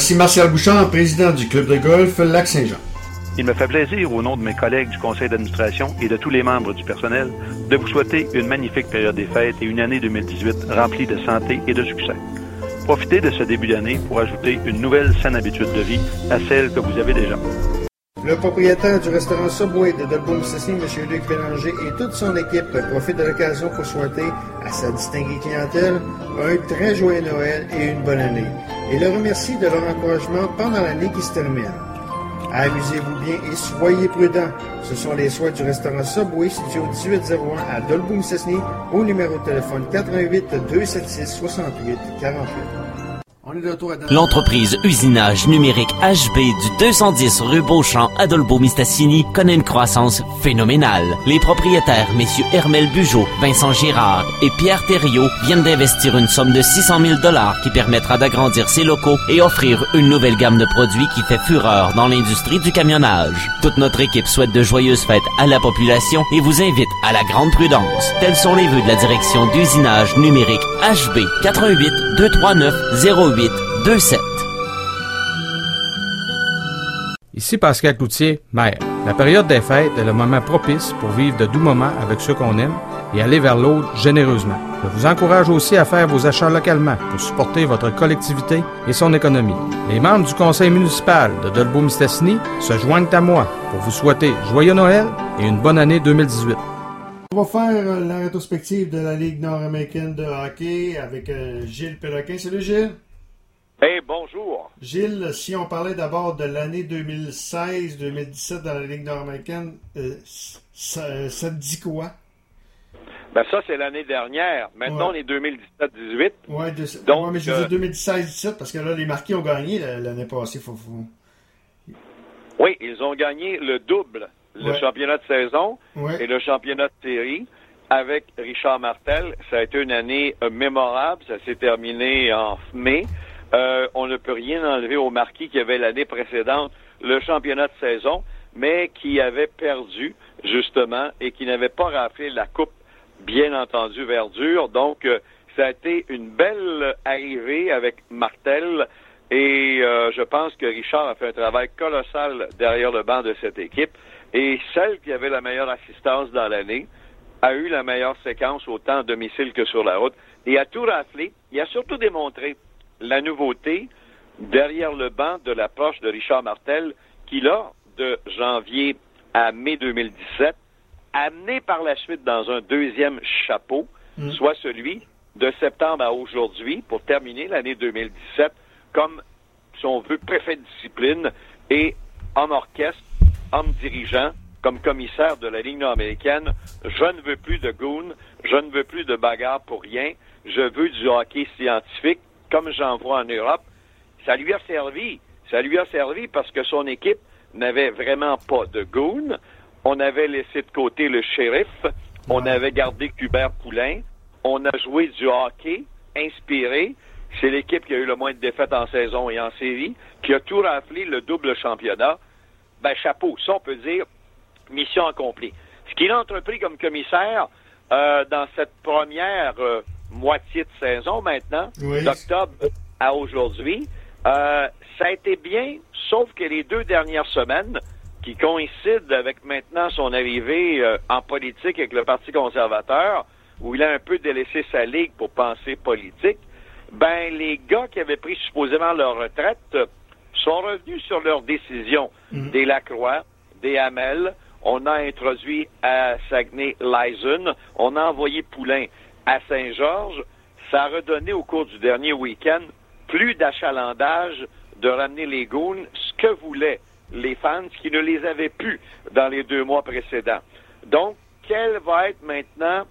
Ici Martial Bouchard, président du club de golf Lac-Saint-Jean. Il me fait plaisir, au nom de mes collègues du conseil d'administration et de tous les membres du personnel, de vous souhaiter une magnifique période des fêtes et une année 2018 remplie de santé et de succès. Profitez de ce début d'année pour ajouter une nouvelle saine habitude de vie à celle que vous avez déjà. Le propriétaire du restaurant Subway de Dolbeau-Mistassini, M. Luc Bélanger, et toute son équipe profitent de l'occasion pour souhaiter à sa distinguée clientèle un très joyeux Noël et une bonne année. Et le remercie de leur encouragement pendant l'année qui se termine. Amusez-vous bien et soyez prudents. Ce sont les souhaits du restaurant Subway situé au 1801 à Dolbeau-Mistassini au numéro de téléphone 88 276 68 48. L'entreprise Usinage Numérique HB du 210 rue Beauchamp à Dolbeau-Mistassini connaît une croissance phénoménale. Les propriétaires, messieurs Hermel Bugeaud, Vincent Girard et Pierre Thériault, viennent d'investir une somme de 600 000 $ qui permettra d'agrandir ses locaux et offrir une nouvelle gamme de produits qui fait fureur dans l'industrie du camionnage. Toute notre équipe souhaite de joyeuses fêtes à la population et vous invite à la grande prudence. Tels sont les vœux de la direction d'Usinage Numérique HB 88 239 08 27. Ici Pascal Cloutier, maire. La période des fêtes est le moment propice pour vivre de doux moments avec ceux qu'on aime et aller vers l'autre généreusement. Je vous encourage aussi à faire vos achats localement pour supporter votre collectivité et son économie. Les membres du conseil municipal de Dolbeau-Mistassini se joignent à moi pour vous souhaiter joyeux Noël et une bonne année 2018. On va faire la rétrospective de la Ligue nord-américaine de hockey avec Gilles Péloquin. Salut Gilles! Hey, bonjour! Gilles, si on parlait d'abord de l'année 2016-2017 dans la Ligue nord-américaine, ça te dit quoi? Ben ça, c'est l'année dernière. Maintenant, on est 2017-18. Oui, donc, mais je disais 2016-17 parce que là, les Marquis ont gagné l'année passée. Oui, ils ont gagné le double. Le championnat de saison et le championnat de série avec Richard Martel. Ça a été une année mémorable. Ça s'est terminé en mai. On ne peut rien enlever aux Marquis qui avaient l'année précédente le championnat de saison, mais qui avaient perdu, justement, et qui n'avaient pas raflé la coupe, bien entendu, Verdure. Donc, ça a été une belle arrivée avec Martel. Et je pense que Richard a fait un travail colossal derrière le banc de cette équipe. Et celle qui avait la meilleure assistance dans l'année a eu la meilleure séquence autant à domicile que sur la route. Et a tout raflé. Il a surtout démontré la nouveauté derrière le banc de l'approche de Richard Martel qui, là, de janvier à mai 2017, amené par la suite dans un deuxième chapeau, soit celui de septembre à aujourd'hui, pour terminer l'année 2017, comme, si on veut, préfet de discipline et homme orchestre, homme dirigeant, comme commissaire de la Ligue nord-américaine. Je ne veux plus de goon, je ne veux plus de bagarre pour rien, je veux du hockey scientifique, comme j'en vois en Europe. Ça lui a servi parce que son équipe n'avait vraiment pas de goon. On avait laissé de côté le shérif, on avait gardé Hubert Poulain, on a joué du hockey inspiré. C'est l'équipe qui a eu le moins de défaites en saison et en série, qui a tout raflé, le double championnat. Ben, chapeau, ça on peut dire mission accomplie. Ce qu'il a entrepris comme commissaire dans cette première moitié de saison maintenant, d'octobre à aujourd'hui, ça a été bien, sauf que les 2 dernières semaines, qui coïncident avec maintenant son arrivée en politique avec le Parti conservateur, où il a un peu délaissé sa ligue pour penser politique, ben les gars qui avaient pris supposément leur retraite sont revenus sur leurs décisions. Des Lacroix, des Hamel, on a introduit à Saguenay-Laizun, on a envoyé Poulain à Saint-Georges. Ça a redonné au cours du dernier week-end plus d'achalandage de ramener les goons, ce que voulaient les fans qui ne les avaient plus dans les 2 mois précédents. Donc, quelle va être maintenant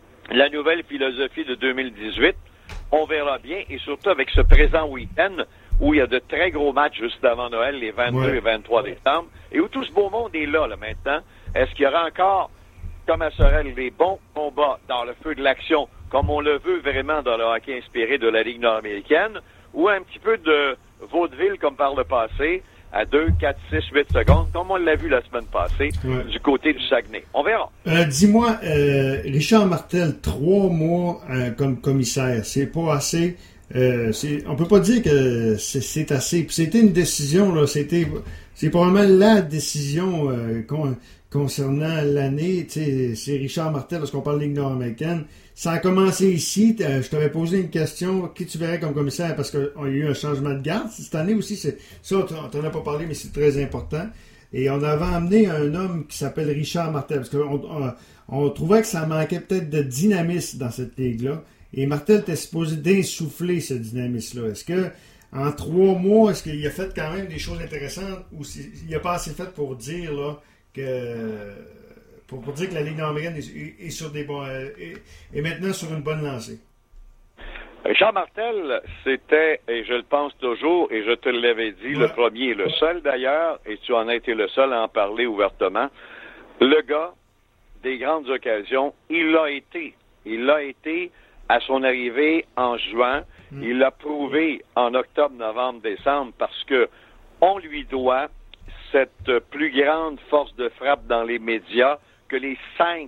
la nouvelle philosophie de 2018? On verra bien, et surtout avec ce présent week-end où il y a de très gros matchs juste avant Noël, les 22 et 23 décembre, et où tout ce beau monde est là maintenant. Est-ce qu'il y aura encore, comme à Sorel, des bons combats dans le feu de l'action, comme on le veut vraiment dans le hockey inspiré de la Ligue nord-américaine, ou un petit peu de vaudeville comme par le passé, à 2, 4, 6, 8 secondes, comme on l'a vu la semaine passée, du côté du Saguenay. On verra. Dis-moi, Richard Martel, 3 mois comme commissaire, c'est pas assez. on peut pas dire que c'est assez. Puis c'était une décision, là, c'est probablement la décision concernant l'année. C'est Richard Martel, lorsqu'on parle de Ligue nord-américaine. Ça a commencé ici. Je t'avais posé une question. Qui tu verrais comme commissaire? Parce qu'il y a eu un changement de garde. Cette année aussi, ça, on t'en a pas parlé, mais c'est très important. Et on avait amené un homme qui s'appelle Richard Martel. Parce qu'on trouvait que ça manquait peut-être de dynamisme dans cette ligue-là. Et Martel était supposé d'insuffler ce dynamisme-là. Est-ce que en 3 mois, est-ce qu'il a fait quand même des choses intéressantes ou il n'a pas assez fait pour dire là pour dire que la Ligue nord-américaine est sur des bons est maintenant sur une bonne lancée? Richard Martel, c'était, et je le pense toujours, et je te l'avais dit, le premier, le seul d'ailleurs, et tu en as été le seul à en parler ouvertement, le gars des grandes occasions, il l'a été à son arrivée en juin. Il l'a prouvé en octobre, novembre, décembre, parce que on lui doit cette plus grande force de frappe dans les médias que les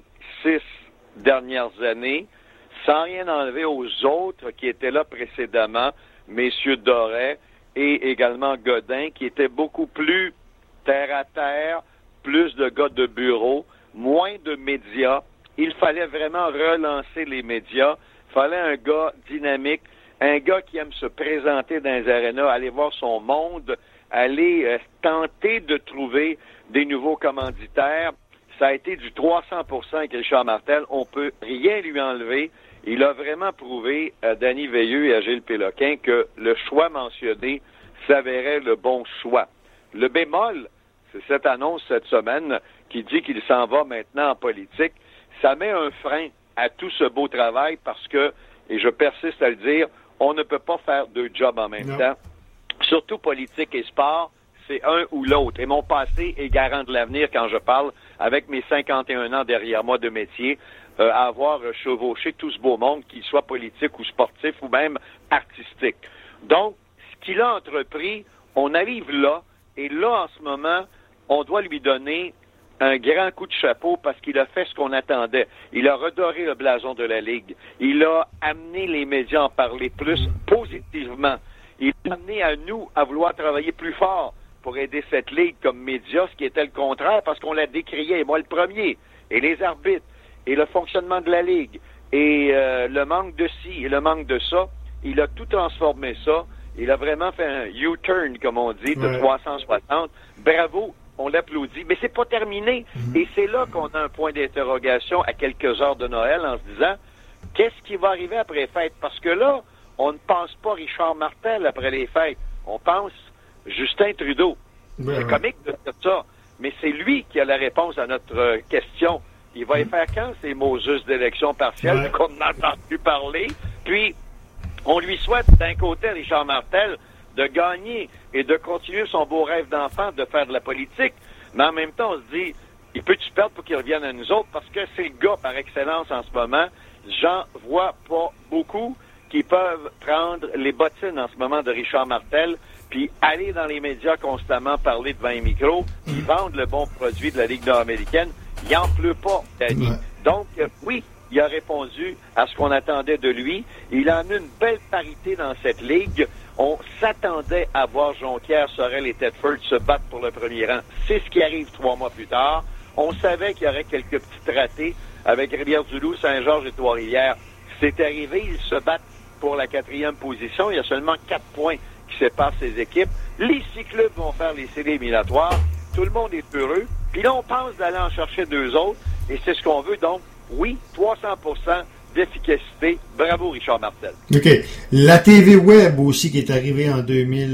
5-6 dernières années, sans rien enlever aux autres qui étaient là précédemment, messieurs Doré et également Godin, qui étaient beaucoup plus terre à terre, plus de gars de bureau, moins de médias. Il fallait vraiment relancer les médias. Il fallait un gars dynamique, un gars qui aime se présenter dans les arénas, aller voir son monde, aller tenter de trouver des nouveaux commanditaires. Ça a été du 300% avec Richard Martel. On peut rien lui enlever. Il a vraiment prouvé à Danny Veilleux et à Gilles Péloquin que le choix mentionné s'avérait le bon choix. Le bémol, c'est cette annonce cette semaine qui dit qu'il s'en va maintenant en politique. Ça met un frein à tout ce beau travail parce que, et je persiste à le dire, on ne peut pas faire 2 jobs en même temps. Surtout politique et sport, c'est un ou l'autre. Et mon passé est garant de l'avenir quand je parle, avec mes 51 ans derrière moi de métier, à avoir chevauché tout ce beau monde, qu'il soit politique ou sportif ou même artistique. Donc, ce qu'il a entrepris, on arrive là, et là, en ce moment, on doit lui donner un grand coup de chapeau parce qu'il a fait ce qu'on attendait. Il a redoré le blason de la Ligue. Il a amené les médias à en parler plus positivement. Il a amené à nous à vouloir travailler plus fort pour aider cette Ligue comme média, ce qui était le contraire parce qu'on la décriait, moi le premier, et les arbitres, et le fonctionnement de la Ligue, et le manque de ci, et le manque de ça. Il a tout transformé ça. Il a vraiment fait un U-turn, comme on dit, de 360. Bravo, on l'applaudit. Mais c'est pas terminé. Et c'est là qu'on a un point d'interrogation à quelques heures de Noël en se disant, qu'est-ce qui va arriver après les fêtes? Parce que là, on ne pense pas Richard Martel après les fêtes. On pense Justin Trudeau. C'est comique de dire ça. Mais c'est lui qui a la réponse à notre question. Il va y faire quand ces Moses d'élection partielle qu'on n'entend plus parler? Puis, on lui souhaite d'un côté, Richard Martel, de gagner et de continuer son beau rêve d'enfant de faire de la politique. Mais en même temps, on se dit, il peut-tu perdre pour qu'il revienne à nous autres? Parce que c'est le gars par excellence en ce moment. J'en vois pas beaucoup qui peuvent prendre les bottines en ce moment de Richard Martel puis aller dans les médias constamment parler devant un micro, puis vendre le bon produit de la Ligue nord-américaine. Il n'en pleut pas, Danny. Donc, oui, il a répondu à ce qu'on attendait de lui. Il a amené une belle parité dans cette ligue. On s'attendait à voir Jonquière, Sorel et Tedford se battre pour le premier rang. C'est ce qui arrive 3 mois plus tard. On savait qu'il y aurait quelques petites ratées avec Rivière-du-Loup, Saint-Georges et Trois-Rivières. C'est arrivé, ils se battent pour la 4e position. Il y a seulement 4 points qui séparent ces équipes. Les 6 clubs vont faire les séries éliminatoires. Tout le monde est heureux. Puis là, on pense d'aller en chercher 2 autres. Et c'est ce qu'on veut. Donc, oui, 300% d'efficacité. Bravo, Richard Martel. OK. La TV Web aussi qui est arrivée en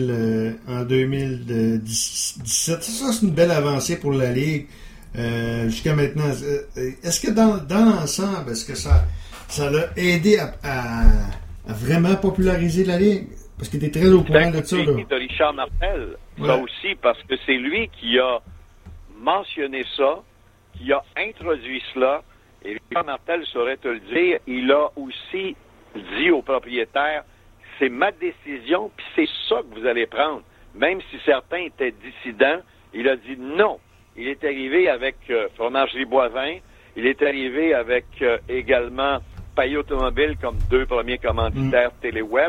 2017. Ça, c'est une belle avancée pour la Ligue. Jusqu'à maintenant. Est-ce que dans l'ensemble, est-ce que ça l'a aidé à vraiment populariser la Ligue? Parce qu'il était très au courant de ça. C'est de Richard Martel, ça aussi, parce que c'est lui qui a mentionné ça, qui a introduit cela. Et Richard Martel saurait te le dire, il a aussi dit aux propriétaires, c'est ma décision, puis c'est ça que vous allez prendre. Même si certains étaient dissidents, il a dit non. Il est arrivé avec Fromagerie Boivin, il est arrivé avec également Payot Automobile comme 2 premiers commanditaires téléweb.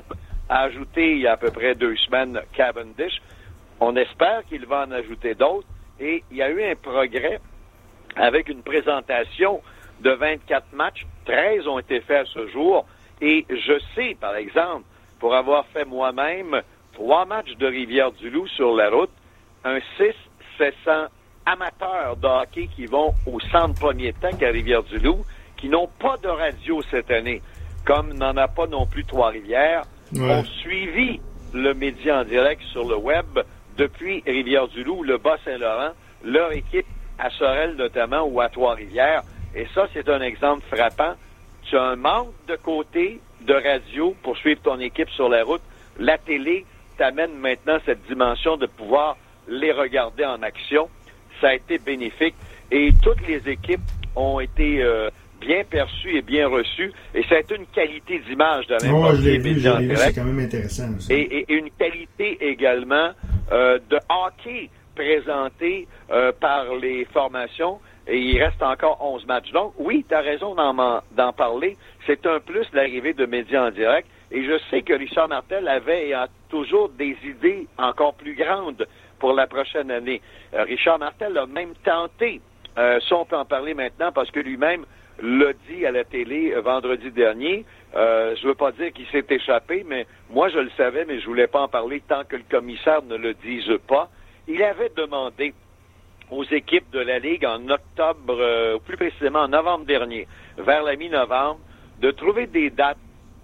a ajouté il y a à peu près 2 semaines Cavendish. On espère qu'il va en ajouter d'autres. Et il y a eu un progrès avec une présentation de 24 matchs. 13 ont été faits à ce jour. Et je sais, par exemple, pour avoir fait moi-même 3 matchs de Rivière-du-Loup sur la route, un 600-700 amateurs de hockey qui vont au centre premier temps à Rivière-du-Loup, qui n'ont pas de radio cette année, comme n'en a pas non plus Trois-Rivières, ont suivi le média en direct sur le web depuis Rivière-du-Loup, le Bas-Saint-Laurent, leur équipe à Sorel notamment ou à Trois-Rivières. Et ça, c'est un exemple frappant. Tu as un manque de côté de radio pour suivre ton équipe sur la route. La télé t'amène maintenant cette dimension de pouvoir les regarder en action. Ça a été bénéfique et toutes les équipes ont été bien perçues et bien reçues et ça a été une qualité d'image de n'importe quel média direct. C'est quand même intéressant aussi. Et une qualité également de hockey présenté par les formations et il reste encore 11 matchs. Donc oui, tu as raison d'en parler. C'est un plus l'arrivée de médias en direct et je sais que Richard Martel avait et a toujours des idées encore plus grandes pour la prochaine année. Richard Martel a même tenté, ça on peut en parler maintenant parce que lui-même l'a dit à la télé vendredi dernier. Je veux pas dire qu'il s'est échappé, mais moi je le savais, mais je voulais pas en parler tant que le commissaire ne le dise pas. Il avait demandé aux équipes de la Ligue en octobre, plus précisément en novembre dernier, vers la mi-novembre, de trouver des dates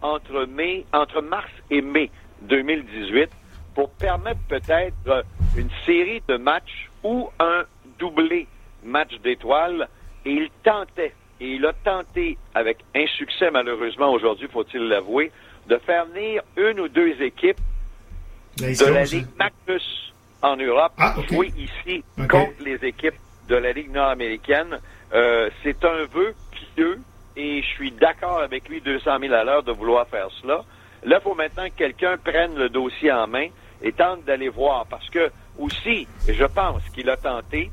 entre mars et mai 2018 pour permettre peut-être une série de matchs ou un doublé match d'étoiles. Et il tentait, et il a tenté avec insuccès malheureusement aujourd'hui, faut-il l'avouer, de faire venir 1 ou 2 équipes de la Ligue Magnus en Europe jouer ici contre les équipes de la Ligue nord-américaine. C'est un vœu pieux et je suis d'accord avec lui 200 000 à l'heure de vouloir faire cela. Là, il faut maintenant que quelqu'un prenne le dossier en main et tente d'aller voir. Parce que, aussi, je pense qu'il a tenté,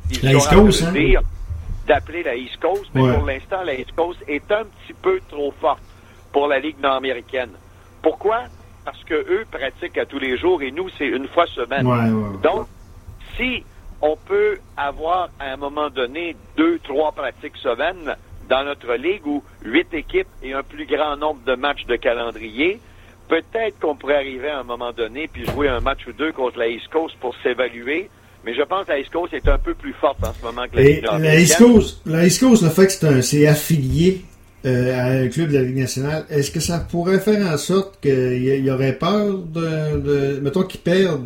d'appeler la East Coast, mais pour l'instant, la East Coast est un petit peu trop forte pour la Ligue nord-américaine. Pourquoi? Parce que eux pratiquent à tous les jours et nous, c'est une fois semaine. Donc, si on peut avoir, à un moment donné, 2-3 pratiques semaine dans notre Ligue ou 8 équipes et un plus grand nombre de matchs de calendrier, peut-être qu'on pourrait arriver à un moment donné puis jouer un match ou 2 contre la East Coast pour s'évaluer. Mais je pense que la East Coast est un peu plus forte en ce moment que la Ligue nord-américaine. La East Coast, le fait que c'est affilié à un club de la Ligue nationale, est-ce que ça pourrait faire en sorte qu'il y aurait peur de mettons qu'ils perdent,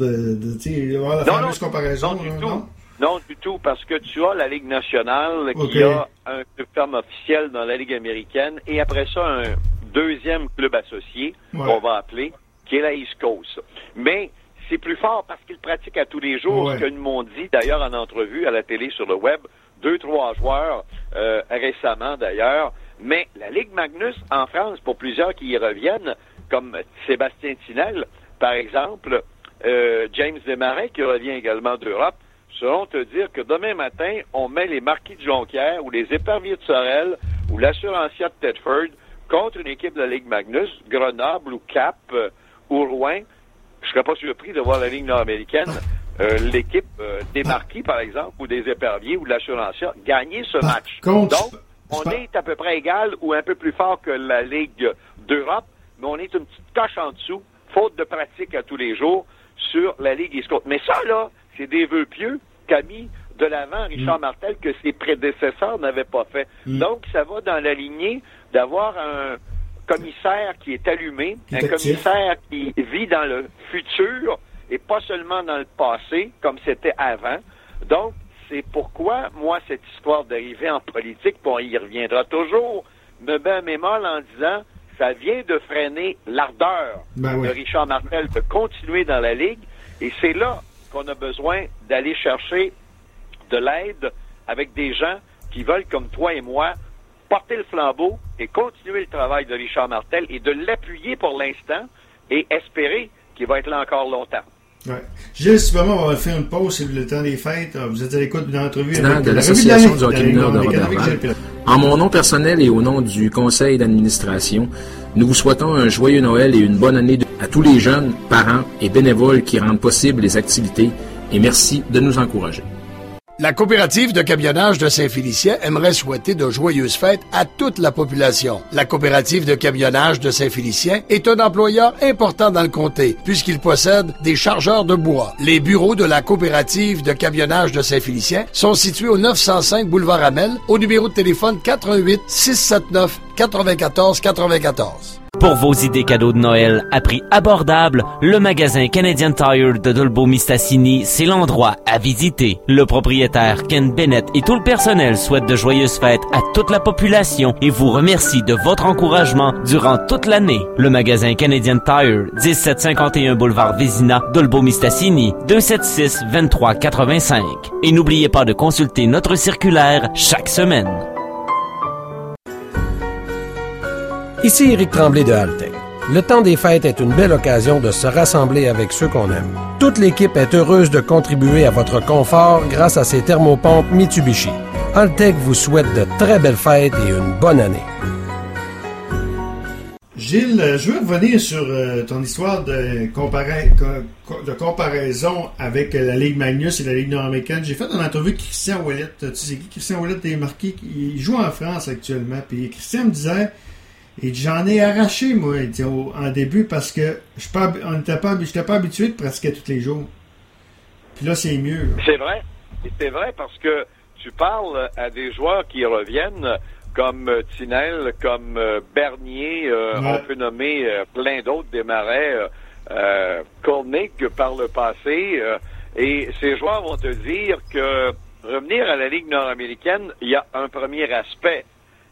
la fameuse comparaison? Non, du tout, parce que tu as la Ligue nationale qui a un club ferme officiel dans la Ligue américaine et après ça, un deuxième club associé, qu'on va appeler, qui est la East Coast. Mais c'est plus fort parce qu'ils pratiquent à tous les jours, ce que nous m'ont dit d'ailleurs en entrevue à la télé sur le web, 2-3 joueurs récemment d'ailleurs. Mais la Ligue Magnus en France, pour plusieurs qui y reviennent, comme Sébastien Tinel, par exemple, James Desmarais qui revient également d'Europe, sauront te dire que demain matin, on met les Marquis de Jonquière ou les Éperviers de Sorel ou l'Assurancia de Thetford contre une équipe de la Ligue Magnus, Grenoble ou Cap ou Rouen. Je serais pas surpris de voir la Ligue nord-américaine, l'équipe des Marquis, par exemple, ou des Éperviers ou de l'Assurancia, gagner ce match. Donc, on est à peu près égal ou un peu plus fort que la Ligue d'Europe, mais on est une petite coche en dessous, faute de pratique à tous les jours, sur la Ligue East Coast. Mais ça, là, c'est des vœux pieux qu'a mis de l'avant Richard Martel que ses prédécesseurs n'avaient pas fait. Donc, ça va dans la lignée d'avoir un commissaire qui est allumé, un commissaire qui vit dans le futur et pas seulement dans le passé, comme c'était avant. Donc, c'est pourquoi, moi, cette histoire d'arriver en politique, puis on y reviendra toujours, me met un bémol en disant ça vient de freiner l'ardeur de Richard Martel de continuer dans la Ligue, et c'est là qu'on a besoin d'aller chercher de l'aide avec des gens qui veulent, comme toi et moi, porter le flambeau et continuer le travail de Richard Martel et de l'appuyer pour l'instant et espérer qu'il va être là encore longtemps. Ouais. Gilles, simplement, on va faire une pause, c'est le temps des fêtes. Vous êtes à l'écoute d'une entrevue avec de l'Association du hockey mineur de Roberval. En mon nom personnel et au nom du conseil d'administration, nous vous souhaitons un joyeux Noël et une bonne année à tous les jeunes, parents et bénévoles qui rendent possible les activités et merci de nous encourager. La coopérative de camionnage de Saint-Félicien aimerait souhaiter de joyeuses fêtes à toute la population. La coopérative de camionnage de Saint-Félicien est un employeur important dans le comté, puisqu'il possède des chargeurs de bois. Les bureaux de la coopérative de camionnage de Saint-Félicien sont situés au 905 boulevard Hamel, au numéro de téléphone 88 679 94 94. Pour vos idées cadeaux de Noël à prix abordable, le magasin Canadian Tire de Dolbeau-Mistassini, c'est l'endroit à visiter. Le propriétaire Ken Bennett et tout le personnel souhaitent de joyeuses fêtes à toute la population et vous remercie de votre encouragement durant toute l'année. Le magasin Canadian Tire, 1751 boulevard Vézina, Dolbeau-Mistassini, 276-2385. Et n'oubliez pas de consulter notre circulaire chaque semaine. Ici Éric Tremblay de Haltech. Le temps des fêtes est une belle occasion de se rassembler avec ceux qu'on aime. Toute l'équipe est heureuse de contribuer à votre confort grâce à ces thermopompes Mitsubishi. Haltech vous souhaite de très belles fêtes et une bonne année. Gilles, je veux revenir sur ton histoire de comparaison avec la Ligue Magnus et la Ligue nord-américaine. J'ai fait une entrevue avec Christian Ouellet. Tu sais qui Christian Ouellet est marqué? Il joue en France actuellement. Puis Christian me disait... Et j'en ai arraché, moi, en début, parce que je n'étais pas habitué de pratiquer tous les jours. Puis là, c'est mieux. Là. C'est vrai. C'est vrai parce que tu parles à des joueurs qui reviennent, comme Tinel, comme Bernier, on peut nommer plein d'autres, des Marais, Kornick par le passé. Et ces joueurs vont te dire que revenir à la Ligue nord-américaine, il y a un premier aspect.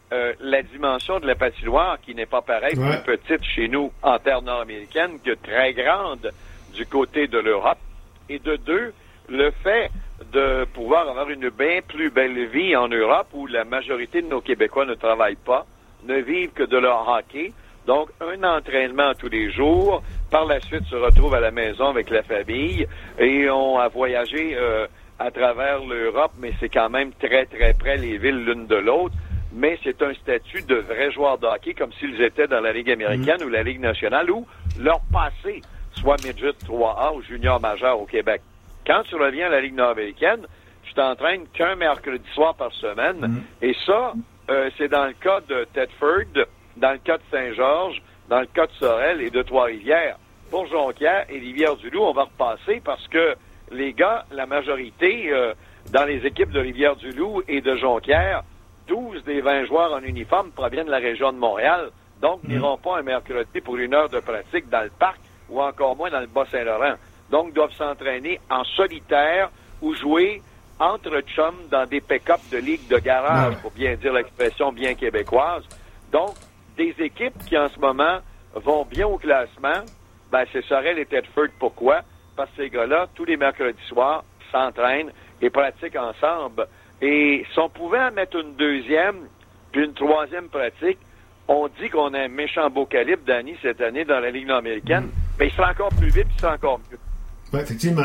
La dimension de la patinoire qui n'est pas pareille, plus petite chez nous en terre nord-américaine que très grande du côté de l'Europe. Et de deux, le fait de pouvoir avoir une bien plus belle vie en Europe où la majorité de nos Québécois ne travaillent pas, ne vivent que de leur hockey. Donc, un entraînement tous les jours. Par la suite, se retrouvent à la maison avec la famille et on a voyagé à travers l'Europe, mais c'est quand même très, très près les villes l'une de l'autre. Mais c'est un statut de vrais joueurs de hockey comme s'ils étaient dans la Ligue américaine ou la Ligue nationale ou leur passé, soit midget 3A ou junior majeur au Québec. Quand tu reviens à la Ligue nord-américaine, tu t'entraînes qu'un mercredi soir par semaine. Et ça, c'est dans le cas de Thetford, dans le cas de Saint-Georges, dans le cas de Sorel et de Trois-Rivières. Pour Jonquière et Rivière-du-Loup, on va repasser parce que les gars, la majorité, dans les équipes de Rivière-du-Loup et de Jonquière, 12 des 20 joueurs en uniforme proviennent de la région de Montréal, donc n'iront pas un mercredi pour une heure de pratique dans le parc ou encore moins dans le Bas-Saint-Laurent. Donc, doivent s'entraîner en solitaire ou jouer entre chums dans des pick-up de ligue de garage, pour bien dire l'expression bien québécoise. Donc, des équipes qui en ce moment vont bien au classement, ben c'est Sorel et Thetford. Pourquoi? Parce que ces gars-là, tous les mercredis soirs, s'entraînent et pratiquent ensemble. Et si on pouvait en mettre une deuxième, puis une troisième pratique, on dit qu'on a un méchant beau calibre, Danny, cette année dans la Ligue nord-américaine, mais il sera encore plus vite, il sera encore mieux. Oui, effectivement.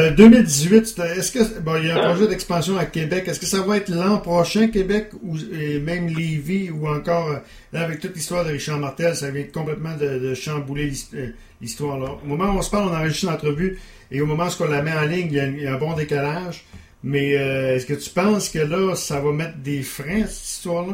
2018, est-ce que il y a un projet d'expansion à Québec? Est-ce que ça va être l'an prochain, Québec, ou et même Lévis, ou encore, là, avec toute l'histoire de Richard Martel, ça vient complètement de chambouler l'histoire là. Au moment où on se parle, on enregistre l'entrevue, et au moment où on la met en ligne, il y a un bon décalage. Mais est-ce que tu penses que là, ça va mettre des freins, cette histoire-là?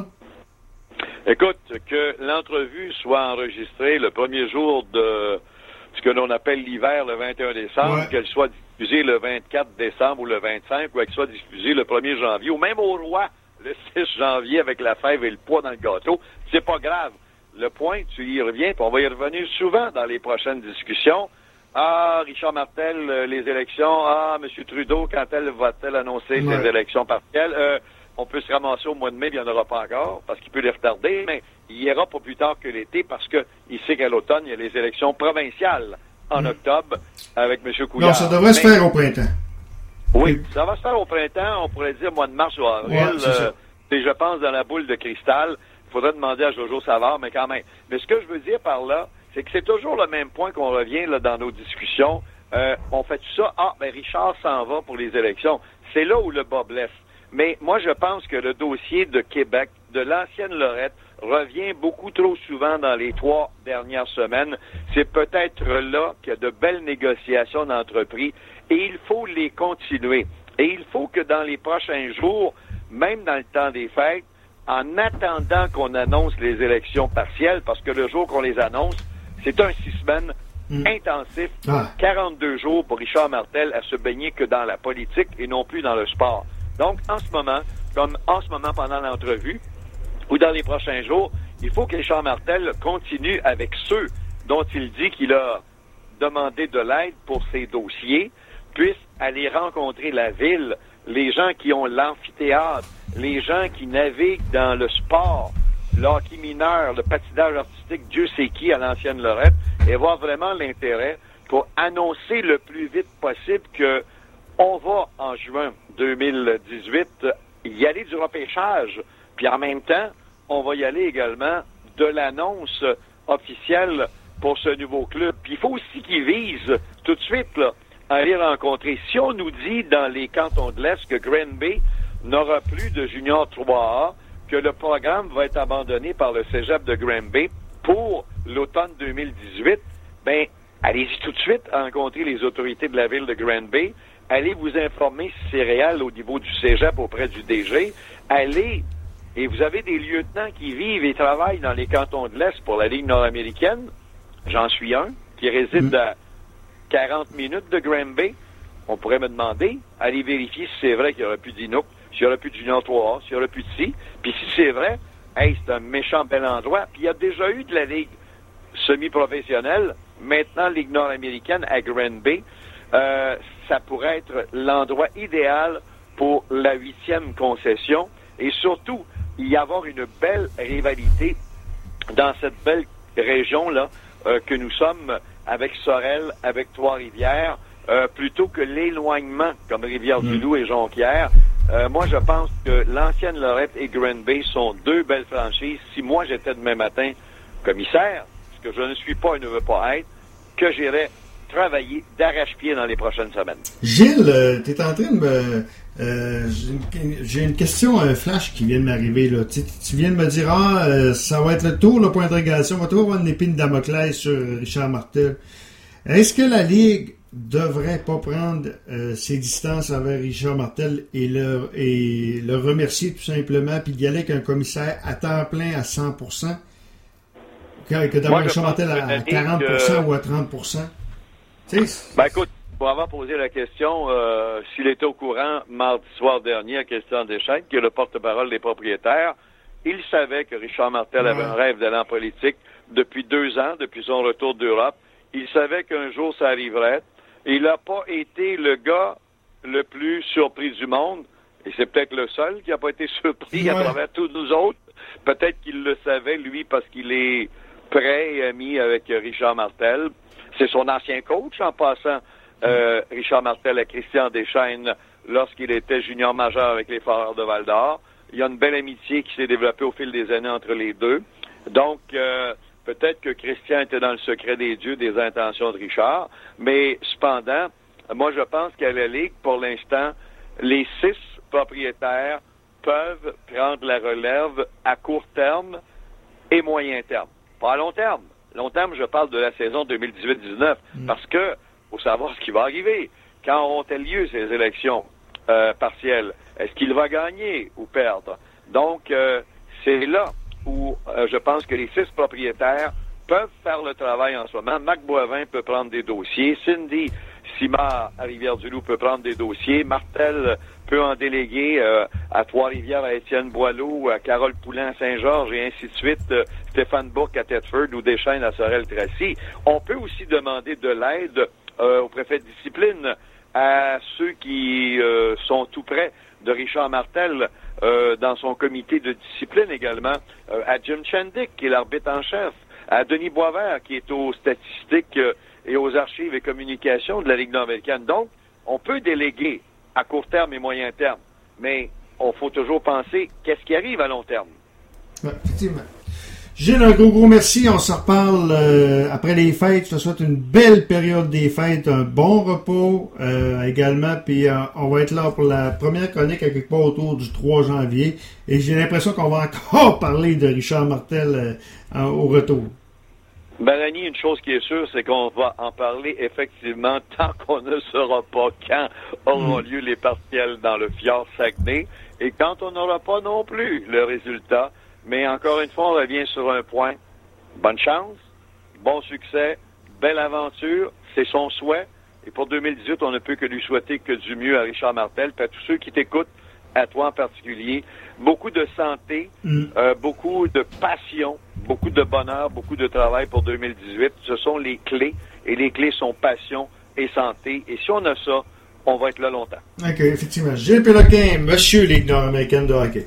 Écoute, que l'entrevue soit enregistrée le premier jour de ce que l'on appelle l'hiver, le 21 décembre, qu'elle soit diffusée le 24 décembre ou le 25, ou qu'elle soit diffusée le 1er janvier, ou même au Roi, le 6 janvier, avec la fève et le poids dans le gâteau, c'est pas grave. Le point, tu y reviens, puis on va y revenir souvent dans les prochaines discussions. Ah, Richard Martel, les élections. Ah, M. Trudeau, quand elle va-t-elle annoncer ses élections partielles? On peut se ramasser au mois de mai, il n'y en aura pas encore, parce qu'il peut les retarder, mais il ira pas plus tard que l'été, parce que il sait qu'à l'automne, il y a les élections provinciales en octobre avec M. Couillard. Non, ça devrait se faire au printemps. Oui, ça va se faire au printemps, on pourrait dire mois de mars ou avril. C'est, je pense, dans la boule de cristal. Il faudrait demander à Jojo Savard, mais quand même. Mais ce que je veux dire par là, c'est que c'est toujours le même point qu'on revient là dans nos discussions. on fait tout ça, Richard s'en va pour les élections. C'est là où le bas blesse. Mais moi, je pense que le dossier de Québec, de l'ancienne Lorette, revient beaucoup trop souvent dans les 3 dernières semaines. C'est peut-être là qu'il y a de belles négociations d'entreprise et il faut les continuer. Et il faut que dans les prochains jours, même dans le temps des fêtes, en attendant qu'on annonce les élections partielles, parce que le jour qu'on les annonce, c'est un 6 semaines intensif, 42 jours pour Richard Martel à se baigner que dans la politique et non plus dans le sport. Donc, en ce moment pendant l'entrevue, ou dans les prochains jours, il faut que Richard Martel continue avec ceux dont il dit qu'il a demandé de l'aide pour ses dossiers, puisse aller rencontrer la ville, les gens qui ont l'amphithéâtre, les gens qui naviguent dans le sport, le hockey mineur, le patinage artistique, Dieu sait qui à l'ancienne Lorette, et voir vraiment l'intérêt pour annoncer le plus vite possible que on va, en juin 2018, y aller du repêchage. Puis en même temps, on va y aller également de l'annonce officielle pour ce nouveau club. Puis il faut aussi qu'ils visent tout de suite là, à aller rencontrer. Si on nous dit dans les cantons de l'Est que Granby n'aura plus de junior 3A, que le programme va être abandonné par le cégep de Granby pour l'automne 2018, ben allez-y tout de suite à rencontrer les autorités de la ville de Granby. Allez vous informer si c'est réel au niveau du cégep auprès du DG. Allez, et vous avez des lieutenants qui vivent et travaillent dans les cantons de l'Est pour la Ligue nord-américaine. J'en suis un, qui réside à 40 minutes de Granby. On pourrait me demander, allez vérifier si c'est vrai qu'il n'y aurait plus d'Inuk, s'il n'y aurait plus de Junior 3A, s'il n'y aurait plus de ci. Puis si c'est vrai, c'est un méchant bel endroit. Puis il y a déjà eu de la Ligue semi-professionnelle, maintenant Ligue nord-américaine à Granby. Ça pourrait être l'endroit idéal pour la 8e concession et surtout y avoir une belle rivalité dans cette belle région-là que nous sommes avec Sorel, avec Trois-Rivières, plutôt que l'éloignement comme Rivière-du-Loup et Jonquière. Moi, je pense que l'ancienne Lorette et Granby sont 2 belles franchises. Si moi, j'étais demain matin commissaire, ce que je ne suis pas et ne veux pas être, que j'irais travailler d'arrache-pied dans les prochaines semaines. Gilles, tu es en train de me... j'ai une question, un flash qui vient de m'arriver. Là. Tu viens de me dire, ça va être le tour, le point d'interrogation, on va toujours avoir une épine de Damoclès sur Richard Martel. Est-ce que la Ligue devrait pas prendre ses distances envers Richard Martel et le remercier tout simplement, puis d'y aller avec un commissaire à temps plein à 100%, que d'avoir Richard Martel à 40% ou à 30%? Écoute, pour avoir posé la question, s'il était au courant mardi soir dernier à Christian Deschênes, qui est le porte-parole des propriétaires, il savait que Richard Martel avait un rêve d'aller en politique depuis 2 ans, depuis son retour d'Europe. Il savait qu'un jour ça arriverait. Il n'a pas été le gars le plus surpris du monde, et c'est peut-être le seul qui n'a pas été surpris à travers tous nous autres. Peut-être qu'il le savait, lui, parce qu'il est prêt et ami avec Richard Martel. C'est son ancien coach, en passant, Richard Martel à Christian Deschênes, lorsqu'il était junior majeur avec les Foreurs de Val-d'Or. Il y a une belle amitié qui s'est développée au fil des années entre les deux. Donc, peut-être que Christian était dans le secret des dieux des intentions de Richard, mais cependant, moi je pense qu'à la Ligue, pour l'instant, les 6 propriétaires peuvent prendre la relève à court terme et moyen terme. Pas à long terme. Long terme, je parle de la saison 2018-19, parce que faut savoir ce qui va arriver. Quand auront-elles lieu ces élections partielles? Est-ce qu'il va gagner ou perdre? Donc, c'est là où je pense que les 6 propriétaires peuvent faire le travail en ce moment. Marc Boivin peut prendre des dossiers. Cindy Simard à Rivière-du-Loup peut prendre des dossiers. Martel peut en déléguer à Trois-Rivières, à Étienne Boileau, à Carole Poulin à Saint-Georges et ainsi de suite, Stéphane Bourque à Thetford ou Deschênes à Sorel-Tracy. On peut aussi demander de l'aide au préfet de discipline, à ceux qui sont tout près de Richard Martel dans son comité de discipline également, à Jim Chendick, qui est l'arbitre en chef, à Denis Boisvert, qui est aux statistiques et aux archives et communications de la Ligue nord-américaine. Donc, on peut déléguer à court terme et moyen terme, mais on faut toujours penser qu'est-ce qui arrive à long terme. Ouais, effectivement. Gilles, un gros merci. On se reparle après les fêtes. Je te souhaite une belle période des fêtes, un bon repos également. Puis on va être là pour la première chronique à quelque part autour du 3 janvier. Et j'ai l'impression qu'on va encore parler de Richard Martel au retour. Mélanie, une chose qui est sûre, c'est qu'on va en parler effectivement tant qu'on ne saura pas quand auront lieu les partiels dans le fjord Saguenay et quand on n'aura pas non plus le résultat. Mais encore une fois, on revient sur un point. Bonne chance, bon succès, belle aventure, c'est son souhait. Et pour 2018, on ne peut que lui souhaiter que du mieux à Richard Martel, puis à tous ceux qui t'écoutent, à toi en particulier. Beaucoup de santé, beaucoup de passion, beaucoup de bonheur, beaucoup de travail pour 2018. Ce sont les clés, et les clés sont passion et santé. Et si on a ça, on va être là longtemps. OK, effectivement. Gilles Péloquin, monsieur Ligue nord-américaine de hockey.